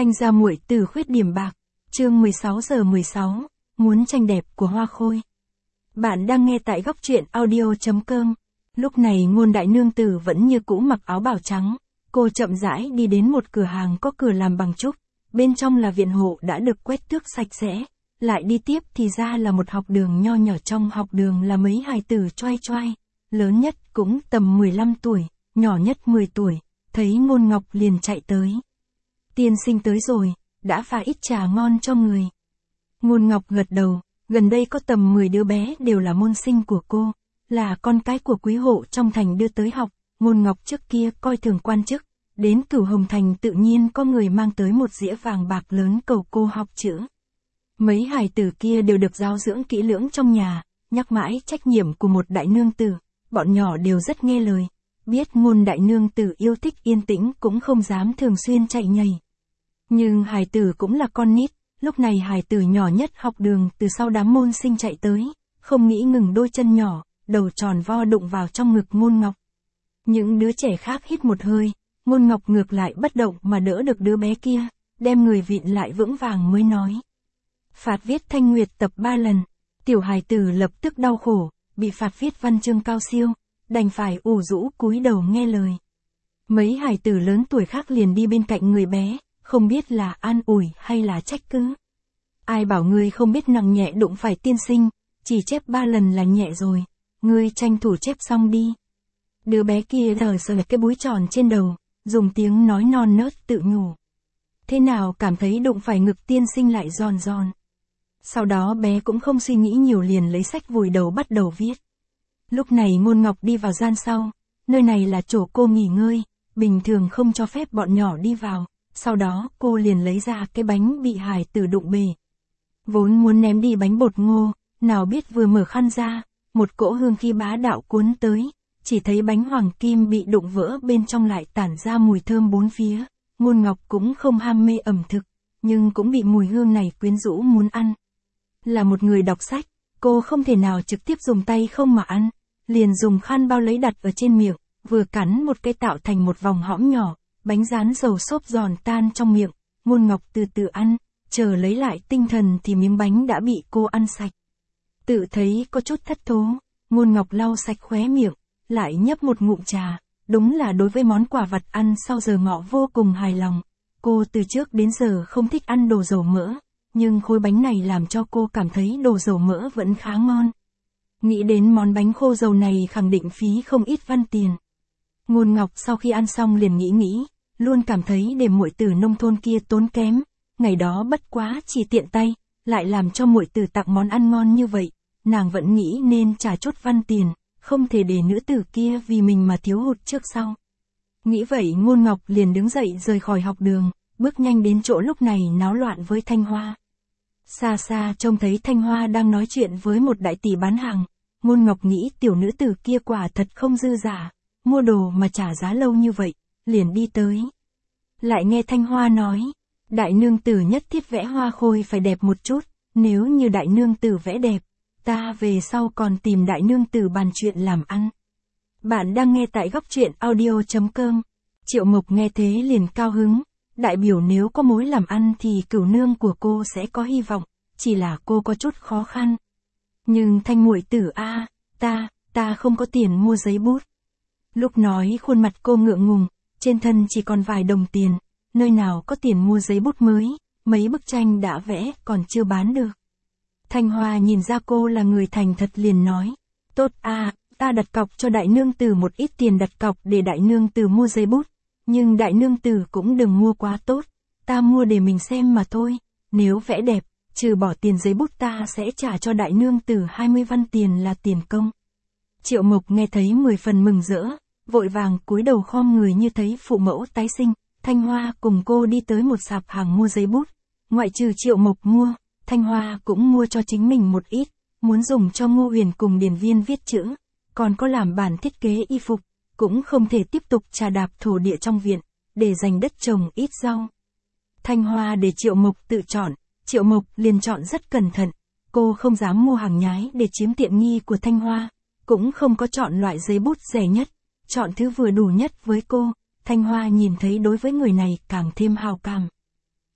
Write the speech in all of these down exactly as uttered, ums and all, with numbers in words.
Thanh gia muội tử khuyết điểm bạc, chương mười sáu giờ mười sáu, muốn tranh đẹp của Hoa Khôi. Bạn đang nghe tại góc truyện audio chấm com. Lúc này Ngôn đại nương tử vẫn như cũ mặc áo bào trắng, cô chậm rãi đi đến một cửa hàng có cửa làm bằng trúc, bên trong là viện hộ đã được quét tước sạch sẽ, lại đi tiếp thì ra là một học đường nho nhỏ, trong học đường là mấy hài tử choai choai, lớn nhất cũng tầm mười lăm tuổi, nhỏ nhất mười tuổi, thấy Ngôn Ngọc liền chạy tới. Tiên sinh tới rồi, đã pha ít trà ngon cho người. Ngôn Ngọc gật đầu, gần đây có tầm mười đứa bé đều là môn sinh của cô, là con cái của quý hộ trong thành đưa tới học. Ngôn Ngọc trước kia coi thường quan chức, đến Cửu Hồng Thành tự nhiên có người mang tới một dĩa vàng bạc lớn cầu cô học chữ. Mấy hài tử kia đều được giáo dưỡng kỹ lưỡng trong nhà, nhắc mãi trách nhiệm của một đại nương tử, bọn nhỏ đều rất nghe lời. Biết Ngôn đại nương tử yêu thích yên tĩnh cũng không dám thường xuyên chạy nhảy. Nhưng hài tử cũng là con nít, lúc này hài tử nhỏ nhất học đường từ sau đám môn sinh chạy tới, không nghĩ ngừng đôi chân nhỏ, đầu tròn vo đụng vào trong ngực Ngôn Ngọc. Những đứa trẻ khác hít một hơi, Ngôn Ngọc ngược lại bất động mà đỡ được đứa bé kia, đem người vịn lại vững vàng mới nói. Phạt viết Thanh Nguyệt tập ba lần, tiểu hài tử lập tức đau khổ, bị phạt viết văn chương cao siêu, đành phải ủ rũ cúi đầu nghe lời. Mấy hài tử lớn tuổi khác liền đi bên cạnh người bé, không biết là an ủi hay là trách cứ. Ai bảo ngươi không biết nặng nhẹ đụng phải tiên sinh, chỉ chép ba lần là nhẹ rồi, ngươi tranh thủ chép xong đi. Đứa bé kia thở sờ cái búi tròn trên đầu, dùng tiếng nói non nớt tự nhủ. Thế nào cảm thấy đụng phải ngực tiên sinh lại giòn giòn. Sau đó bé cũng không suy nghĩ nhiều liền lấy sách vùi đầu bắt đầu viết. Lúc này Ngôn Ngọc đi vào gian sau, nơi này là chỗ cô nghỉ ngơi, bình thường không cho phép bọn nhỏ đi vào. Sau đó cô liền lấy ra cái bánh bị hài tử đụng bể. Vốn muốn ném đi bánh bột ngô, nào biết vừa mở khăn ra, một cỗ hương khí bá đạo cuốn tới, chỉ thấy bánh hoàng kim bị đụng vỡ bên trong lại tản ra mùi thơm bốn phía. Ngôn Ngọc cũng không ham mê ẩm thực, nhưng cũng bị mùi hương này quyến rũ muốn ăn. Là một người đọc sách, cô không thể nào trực tiếp dùng tay không mà ăn, liền dùng khăn bao lấy đặt ở trên miệng, vừa cắn một cái tạo thành một vòng hõm nhỏ. Bánh rán dầu xốp giòn tan trong miệng, Ngôn Ngọc từ từ ăn, chờ lấy lại tinh thần thì miếng bánh đã bị cô ăn sạch. Tự thấy có chút thất thố, Ngôn Ngọc lau sạch khóe miệng, lại nhấp một ngụm trà, đúng là đối với món quà vặt ăn sau giờ ngọ vô cùng hài lòng. Cô từ trước đến giờ không thích ăn đồ dầu mỡ, nhưng khối bánh này làm cho cô cảm thấy đồ dầu mỡ vẫn khá ngon. Nghĩ đến món bánh khô dầu này khẳng định phí không ít văn tiền. Ngôn Ngọc sau khi ăn xong liền nghĩ nghĩ, luôn cảm thấy để muội tử nông thôn kia tốn kém, ngày đó bất quá chỉ tiện tay, lại làm cho muội tử tặng món ăn ngon như vậy, nàng vẫn nghĩ nên trả chút văn tiền, không thể để nữ tử kia vì mình mà thiếu hụt trước sau. Nghĩ vậy Ngôn Ngọc liền đứng dậy rời khỏi học đường, bước nhanh đến chỗ lúc này náo loạn với Thanh Hoa. Xa xa trông thấy Thanh Hoa đang nói chuyện với một đại tỷ bán hàng, Ngôn Ngọc nghĩ tiểu nữ tử kia quả thật không dư giả, mua đồ mà trả giá lâu như vậy, liền đi tới. Lại nghe Thanh Hoa nói, đại nương tử nhất thiết vẽ Hoa Khôi phải đẹp một chút, nếu như đại nương tử vẽ đẹp, ta về sau còn tìm đại nương tử bàn chuyện làm ăn. Bạn đang nghe tại góc truyện audio chấm com. Triệu Mộc nghe thế liền cao hứng, đại biểu nếu có mối làm ăn thì cửu nương của cô sẽ có hy vọng, chỉ là cô có chút khó khăn. Nhưng Thanh muội tử a, ta, ta không có tiền mua giấy bút. Lúc nói khuôn mặt cô ngượng ngùng, trên thân chỉ còn vài đồng tiền, nơi nào có tiền mua giấy bút mới, mấy bức tranh đã vẽ còn chưa bán được. Thanh Hoa nhìn ra cô là người thành thật liền nói, tốt à, ta đặt cọc cho đại nương tử một ít tiền đặt cọc để đại nương tử mua giấy bút, nhưng đại nương tử cũng đừng mua quá tốt, ta mua để mình xem mà thôi, nếu vẽ đẹp, trừ bỏ tiền giấy bút ta sẽ trả cho đại nương tử hai mươi văn tiền là tiền công. Triệu Mộc nghe thấy mười phần mừng rỡ, vội vàng cúi đầu khom người như thấy phụ mẫu tái sinh. Thanh Hoa cùng cô đi tới một sạp hàng mua giấy bút, ngoại trừ Triệu Mộc mua, Thanh Hoa cũng mua cho chính mình một ít, muốn dùng cho Ngô Huyền cùng Điền Viên viết chữ, còn có làm bản thiết kế y phục, cũng không thể tiếp tục trà đạp thổ địa trong viện, để dành đất trồng ít rau. Thanh Hoa để Triệu Mộc tự chọn, Triệu Mộc liền chọn rất cẩn thận, cô không dám mua hàng nhái để chiếm tiện nghi của Thanh Hoa, cũng không có chọn loại giấy bút rẻ nhất, chọn thứ vừa đủ nhất với cô. Thanh Hoa nhìn thấy đối với người này càng thêm hào cảm.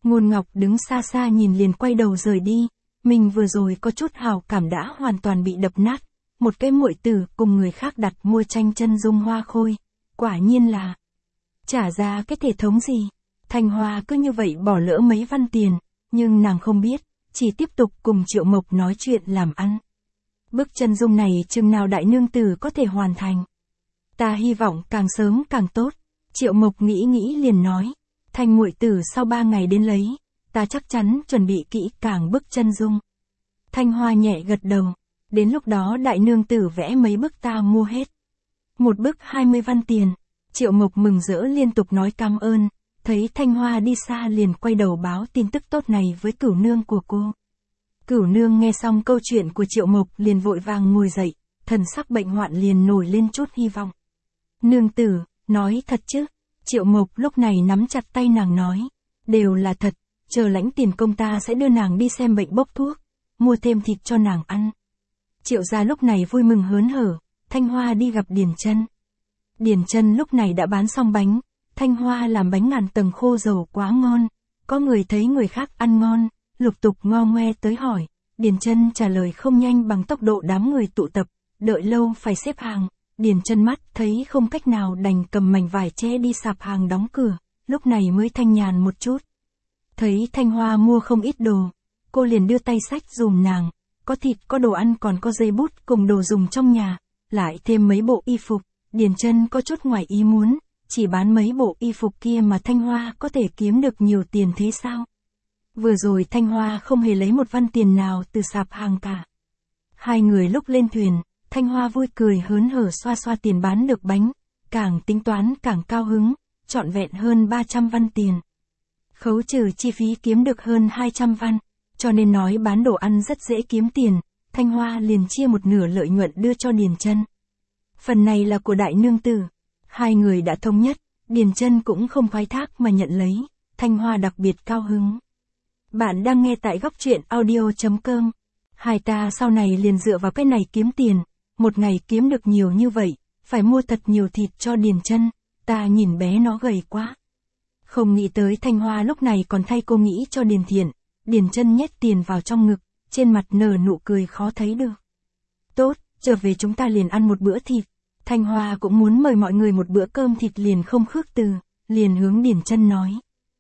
Ngôn Ngọc đứng xa xa nhìn liền quay đầu rời đi, mình vừa rồi có chút hào cảm đã hoàn toàn bị đập nát, một cái muội tử cùng người khác đặt mua tranh chân dung Hoa Khôi, quả nhiên là trả ra cái thể thống gì. Thanh Hoa cứ như vậy bỏ lỡ mấy văn tiền, nhưng nàng không biết, chỉ tiếp tục cùng Triệu Mộc nói chuyện làm ăn. Bức chân dung này chừng nào đại nương tử có thể hoàn thành. Ta hy vọng càng sớm càng tốt. Triệu Mộc nghĩ nghĩ liền nói, Thanh muội tử sau ba ngày đến lấy, ta chắc chắn chuẩn bị kỹ càng bức chân dung. Thanh Hoa nhẹ gật đầu, đến lúc đó đại nương tử vẽ mấy bức ta mua hết. Một bức hai mươi văn tiền. Triệu Mộc mừng rỡ liên tục nói cảm ơn, thấy Thanh Hoa đi xa liền quay đầu báo tin tức tốt này với Cửu nương của cô. Cửu nương nghe xong câu chuyện của Triệu Mộc liền vội vàng ngồi dậy, thần sắc bệnh hoạn liền nổi lên chút hy vọng. Nương tử, nói thật chứ? Triệu Mộc lúc này nắm chặt tay nàng nói, đều là thật, chờ lãnh tiền công ta sẽ đưa nàng đi xem bệnh bốc thuốc, mua thêm thịt cho nàng ăn. Triệu gia lúc này vui mừng hớn hở, Thanh Hoa đi gặp Điền Chân. Điền Chân lúc này đã bán xong bánh, Thanh Hoa làm bánh ngàn tầng khô dầu quá ngon, có người thấy người khác ăn ngon, lục tục ngo ngoe tới hỏi, Điền Chân trả lời không nhanh bằng tốc độ đám người tụ tập, đợi lâu phải xếp hàng. Điền Chân mắt thấy không cách nào đành cầm mảnh vải che đi sạp hàng đóng cửa, lúc này mới thanh nhàn một chút. Thấy Thanh Hoa mua không ít đồ, cô liền đưa tay xách dùm nàng, có thịt có đồ ăn còn có giấy bút cùng đồ dùng trong nhà, lại thêm mấy bộ y phục. Điền Chân có chút ngoài ý muốn, chỉ bán mấy bộ y phục kia mà Thanh Hoa có thể kiếm được nhiều tiền thế sao? Vừa rồi Thanh Hoa không hề lấy một văn tiền nào từ sạp hàng cả. Hai người lúc lên thuyền, Thanh Hoa vui cười hớn hở xoa xoa tiền bán được bánh, càng tính toán càng cao hứng, trọn vẹn hơn ba trăm văn tiền. Khấu trừ chi phí kiếm được hơn hai trăm văn, cho nên nói bán đồ ăn rất dễ kiếm tiền, Thanh Hoa liền chia một nửa lợi nhuận đưa cho Điền Chân. Phần này là của đại nương tử. Hai người đã thống nhất, Điền Chân cũng không khoái thác mà nhận lấy, Thanh Hoa đặc biệt cao hứng. Bạn đang nghe tại góc truyện audio chấm com. Hai ta sau này liền dựa vào cái này kiếm tiền, một ngày kiếm được nhiều như vậy, phải mua thật nhiều thịt cho Điền Chân, ta nhìn bé nó gầy quá. Không nghĩ tới Thanh Hoa lúc này còn thay cô nghĩ cho Điền Thiện, Điền Chân nhét tiền vào trong ngực, trên mặt nở nụ cười khó thấy được. Tốt, trở về chúng ta liền ăn một bữa thịt. Thanh Hoa cũng muốn mời mọi người một bữa cơm thịt liền không khước từ, liền hướng Điền Chân nói.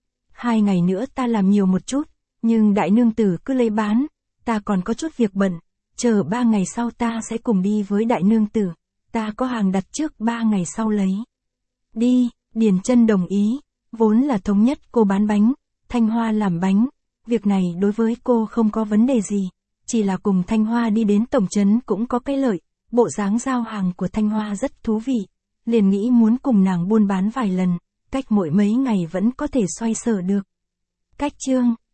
Hai ngày nữa ta làm nhiều một chút, nhưng đại nương tử cứ lấy bán, ta còn có chút việc bận, chờ ba ngày sau ta sẽ cùng đi với đại nương tử, ta có hàng đặt trước ba ngày sau lấy. Đi, Điền Chân đồng ý, vốn là thống nhất cô bán bánh, Thanh Hoa làm bánh, việc này đối với cô không có vấn đề gì, chỉ là cùng Thanh Hoa đi đến tổng trấn cũng có cái lợi, bộ dáng giao hàng của Thanh Hoa rất thú vị, liền nghĩ muốn cùng nàng buôn bán vài lần, cách mỗi mấy ngày vẫn có thể xoay sở được. Cách chương